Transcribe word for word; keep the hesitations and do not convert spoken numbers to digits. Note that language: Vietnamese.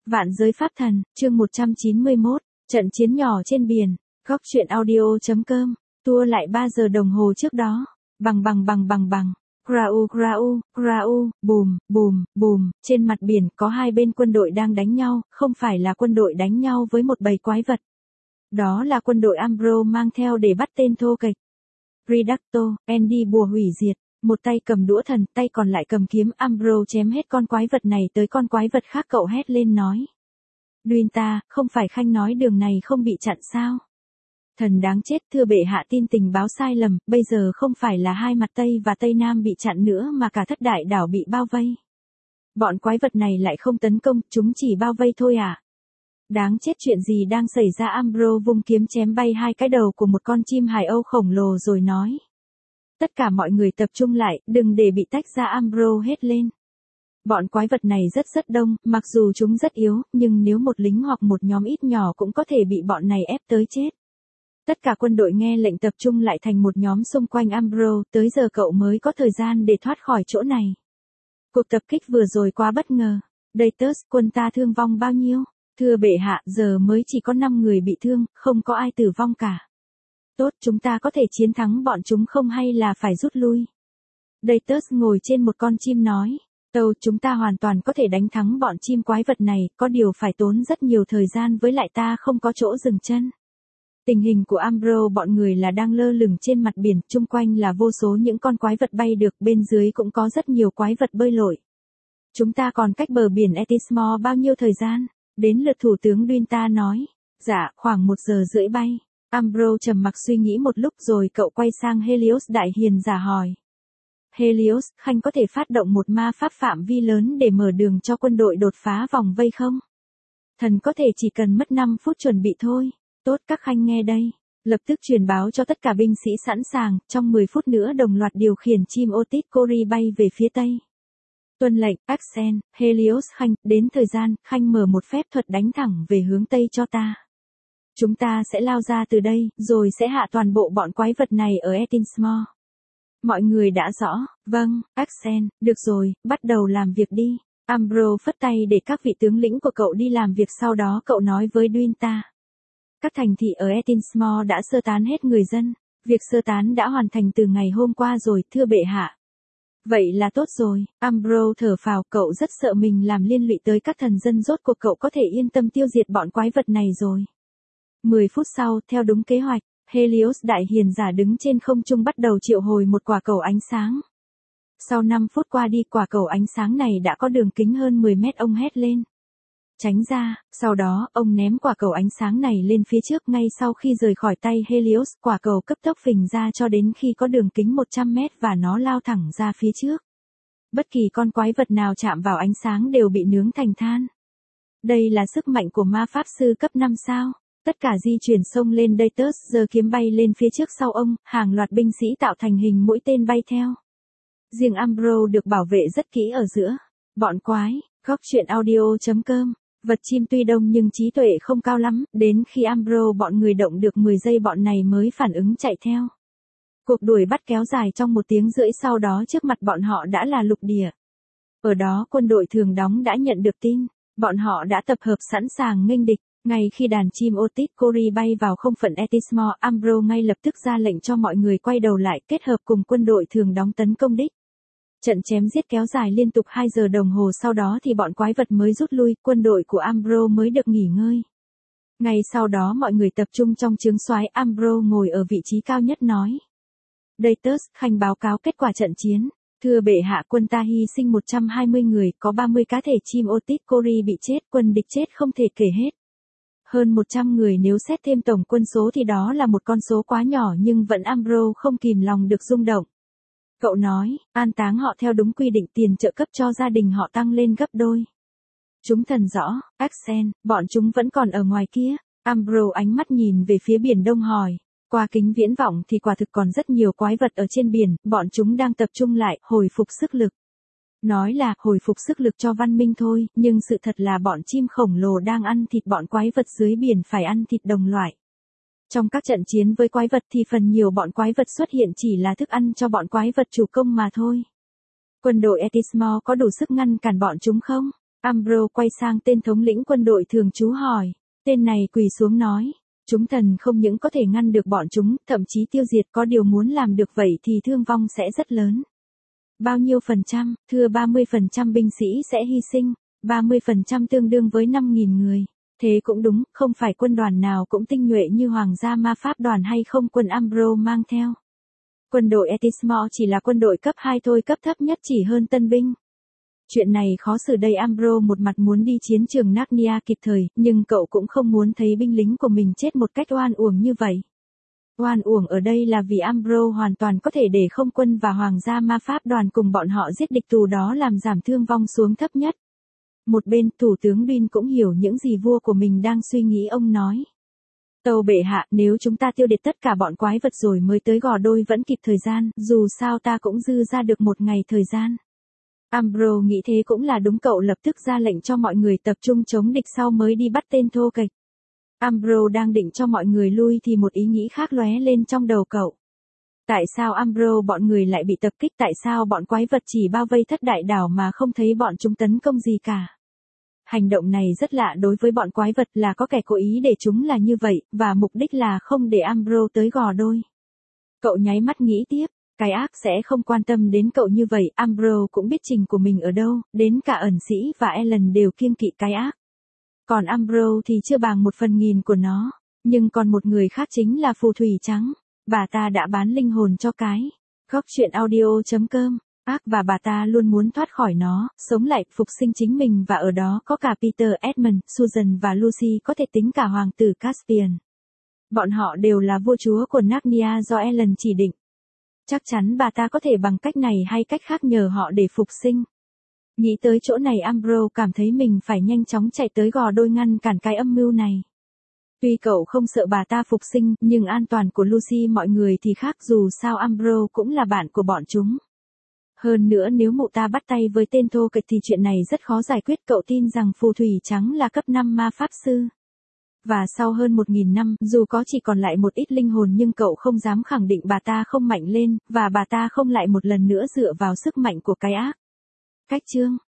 Vạn giới pháp thần, chương một trăm chín mươi mốt, trận chiến nhỏ trên biển, góc truyện audio.com, tua lại ba giờ đồng hồ trước đó, bằng bằng bằng bằng bằng, grau grau, grau, bùm, bùm, bùm, trên mặt biển có hai bên quân đội đang đánh nhau, không phải là quân đội đánh nhau với một bầy quái vật. Đó là quân đội Umbro mang theo để bắt tên thô kệch. Redacto, Andy bùa hủy diệt, một tay cầm đũa thần, tay còn lại cầm kiếm. Umbro chém hết con quái vật này tới con quái vật khác. Cậu hét lên nói. Duinta, không phải Khanh nói đường này không bị chặn sao? Thần đáng chết, thưa bệ hạ, tin tình báo sai lầm, bây giờ không phải là hai mặt Tây và Tây Nam bị chặn nữa mà cả thất đại đảo bị bao vây. Bọn quái vật này lại không tấn công, chúng chỉ bao vây thôi à? Đáng chết, chuyện gì đang xảy ra? Umbro vung kiếm chém bay hai cái đầu của một con chim hải âu khổng lồ rồi nói. Tất cả mọi người tập trung lại, đừng để bị tách ra. Umbro hét lên. Bọn quái vật này rất rất đông, mặc dù chúng rất yếu, nhưng nếu một lính hoặc một nhóm ít nhỏ cũng có thể bị bọn này ép tới chết. Tất cả quân đội nghe lệnh tập trung lại thành một nhóm xung quanh Umbro, tới giờ cậu mới có thời gian để thoát khỏi chỗ này. Cuộc tập kích vừa rồi quá bất ngờ. Datus, quân ta thương vong bao nhiêu? Thưa bệ hạ, giờ mới chỉ có năm người bị thương, không có ai tử vong cả. Tốt, chúng ta có thể chiến thắng bọn chúng không hay là phải rút lui? Datus ngồi trên một con chim nói. Tâu, chúng ta hoàn toàn có thể đánh thắng bọn chim quái vật này, có điều phải tốn rất nhiều thời gian, với lại ta không có chỗ dừng chân. Tình hình của Umbro bọn người là đang lơ lửng trên mặt biển, chung quanh là vô số những con quái vật bay được, bên dưới cũng có rất nhiều quái vật bơi lội. Chúng ta còn cách bờ biển Etismore bao nhiêu thời gian? Đến lượt thủ tướng Duinta nói. Dạ, khoảng một giờ rưỡi bay. Umbro trầm mặc suy nghĩ một lúc rồi cậu quay sang Helios đại hiền giả hỏi. Helios, Khanh có thể phát động một ma pháp phạm vi lớn để mở đường cho quân đội đột phá vòng vây không? Thần có thể chỉ cần mất năm phút chuẩn bị thôi. Tốt, các Khanh nghe đây. Lập tức truyền báo cho tất cả binh sĩ sẵn sàng, trong mười phút nữa đồng loạt điều khiển chim Otis Cori bay về phía tây. Tuân lệnh, Axen, Helios. Khanh, đến thời gian, Khanh mở một phép thuật đánh thẳng về hướng tây cho ta. Chúng ta sẽ lao ra từ đây, rồi sẽ hạ toàn bộ bọn quái vật này ở Etismore. Mọi người đã rõ. Vâng, Axen, được rồi, bắt đầu làm việc đi. Umbro phất tay để các vị tướng lĩnh của cậu đi làm việc, sau đó cậu nói với Duinta. Các thành thị ở Etismore đã sơ tán hết người dân. Việc sơ tán đã hoàn thành từ ngày hôm qua rồi, thưa bệ hạ. Vậy là tốt rồi. Umbro thở phào, cậu rất sợ mình làm liên lụy tới các thần dân, rốt cuộc cậu có thể yên tâm tiêu diệt bọn quái vật này rồi. mười phút sau, theo đúng kế hoạch, Helios đại hiền giả đứng trên không trung bắt đầu triệu hồi một quả cầu ánh sáng. Sau năm phút qua đi, quả cầu ánh sáng này đã có đường kính hơn mười mét. Ông hét lên. Tránh ra, sau đó, ông ném quả cầu ánh sáng này lên phía trước. Ngay sau khi rời khỏi tay Helios, quả cầu cấp tốc phình ra cho đến khi có đường kính một trăm mét và nó lao thẳng ra phía trước. Bất kỳ con quái vật nào chạm vào ánh sáng đều bị nướng thành than. Đây là sức mạnh của ma pháp sư cấp năm sao. Tất cả di chuyển xông lên. Datus giơ kiếm bay lên phía trước sau ông, hàng loạt binh sĩ tạo thành hình mũi tên bay theo. Riêng Umbro được bảo vệ rất kỹ ở giữa. Bọn quái, góc truyện audio.com. Vật chim tuy đông nhưng trí tuệ không cao lắm, đến khi Umbro bọn người động được mười giây bọn này mới phản ứng chạy theo. Cuộc đuổi bắt kéo dài trong một tiếng rưỡi, sau đó trước mặt bọn họ đã là lục địa. Ở đó quân đội thường đóng đã nhận được tin, bọn họ đã tập hợp sẵn sàng nghênh địch. Ngay khi đàn chim Otis Cori bay vào không phận Etismore, Umbro ngay lập tức ra lệnh cho mọi người quay đầu lại, kết hợp cùng quân đội thường đóng tấn công đích. Trận chém giết kéo dài liên tục hai giờ đồng hồ, sau đó thì bọn quái vật mới rút lui, quân đội của Umbro mới được nghỉ ngơi. Ngay sau đó mọi người tập trung trong trướng soái. Umbro ngồi ở vị trí cao nhất nói. Datus, Khanh báo cáo kết quả trận chiến. Thưa bệ hạ, quân ta hy sinh một trăm hai mươi người, có ba mươi cá thể chim Otis Cori bị chết, quân địch chết không thể kể hết. Hơn một trăm người, nếu xét thêm tổng quân số thì đó là một con số quá nhỏ, nhưng vẫn Umbro không kìm lòng được rung động. Cậu nói, an táng họ theo đúng quy định, tiền trợ cấp cho gia đình họ tăng lên gấp đôi. Chúng thần rõ, Axen, bọn chúng vẫn còn ở ngoài kia. Umbro ánh mắt nhìn về phía biển Đông hỏi. Qua kính viễn vọng thì quả thực còn rất nhiều quái vật ở trên biển, bọn chúng đang tập trung lại, hồi phục sức lực. Nói là hồi phục sức lực cho văn minh thôi, nhưng sự thật là bọn chim khổng lồ đang ăn thịt bọn quái vật dưới biển, phải ăn thịt đồng loại. Trong các trận chiến với quái vật thì phần nhiều bọn quái vật xuất hiện chỉ là thức ăn cho bọn quái vật chủ công mà thôi. Quân đội Etismore có đủ sức ngăn cản bọn chúng không? Ambrose quay sang tên thống lĩnh quân đội thường trú hỏi. Tên này quỳ xuống nói. Chúng thần không những có thể ngăn được bọn chúng, thậm chí tiêu diệt, có điều muốn làm được vậy thì thương vong sẽ rất lớn. Bao nhiêu phần trăm? Thưa ba mươi phần trăm binh sĩ sẽ hy sinh, ba mươi phần trăm tương đương với năm nghìn người. Thế cũng đúng, không phải quân đoàn nào cũng tinh nhuệ như Hoàng gia ma pháp đoàn hay không quân Ambrose mang theo. Quân đội Etismore chỉ là quân đội cấp hai thôi, cấp thấp nhất chỉ hơn tân binh. Chuyện này khó xử đây. Ambrose một mặt muốn đi chiến trường Narnia kịp thời, nhưng cậu cũng không muốn thấy binh lính của mình chết một cách oan uổng như vậy. Oan uổng ở đây là vì Ambrose hoàn toàn có thể để không quân và Hoàng gia ma pháp đoàn cùng bọn họ giết địch, tù đó làm giảm thương vong xuống thấp nhất. Một bên, Thủ tướng Dwyn cũng hiểu những gì vua của mình đang suy nghĩ. Ông nói. Tâu bệ hạ, nếu chúng ta tiêu diệt tất cả bọn quái vật rồi mới tới Gò Đôi vẫn kịp thời gian, dù sao ta cũng dư ra được một ngày thời gian. Ambrose nghĩ thế cũng là đúng, cậu lập tức ra lệnh cho mọi người tập trung chống địch sau mới đi bắt tên thô kệch. Ambrose đang định cho mọi người lui thì một ý nghĩ khác lóe lên trong đầu cậu. Tại sao Ambrose bọn người lại bị tập kích? Tại sao bọn quái vật chỉ bao vây thất đại đảo mà không thấy bọn chúng tấn công gì cả? Hành động này rất lạ đối với bọn quái vật, là có kẻ cố ý để chúng là như vậy, và mục đích là không để Ambrose tới Gò Đôi. Cậu nháy mắt nghĩ tiếp, cái ác sẽ không quan tâm đến cậu như vậy. Ambrose cũng biết trình của mình ở đâu, đến cả ẩn sĩ và Ellen đều kiêng kỵ cái ác. Còn Ambrose thì chưa bằng một phần nghìn của nó, nhưng còn một người khác chính là phù thủy trắng. Bà ta đã bán linh hồn cho cái. Góc chuyện audio chấm com. Ác và bà ta luôn muốn thoát khỏi nó, sống lại, phục sinh chính mình, và ở đó có cả Peter, Edmund, Susan và Lucy, có thể tính cả hoàng tử Caspian. Bọn họ đều là vua chúa của Narnia do Ellen chỉ định. Chắc chắn bà ta có thể bằng cách này hay cách khác nhờ họ để phục sinh. Nghĩ tới chỗ này, Ambrose cảm thấy mình phải nhanh chóng chạy tới Gò Đôi ngăn cản cái âm mưu này. Tuy cậu không sợ bà ta phục sinh, nhưng an toàn của Lucy mọi người thì khác, dù sao Ambrose cũng là bạn của bọn chúng. Hơn nữa nếu mụ ta bắt tay với tên thô kệch thì chuyện này rất khó giải quyết. Cậu tin rằng phù thủy trắng là cấp năm ma pháp sư. Và sau hơn một nghìn năm, dù có chỉ còn lại một ít linh hồn nhưng cậu không dám khẳng định bà ta không mạnh lên, và bà ta không lại một lần nữa dựa vào sức mạnh của cái ác. Cách chương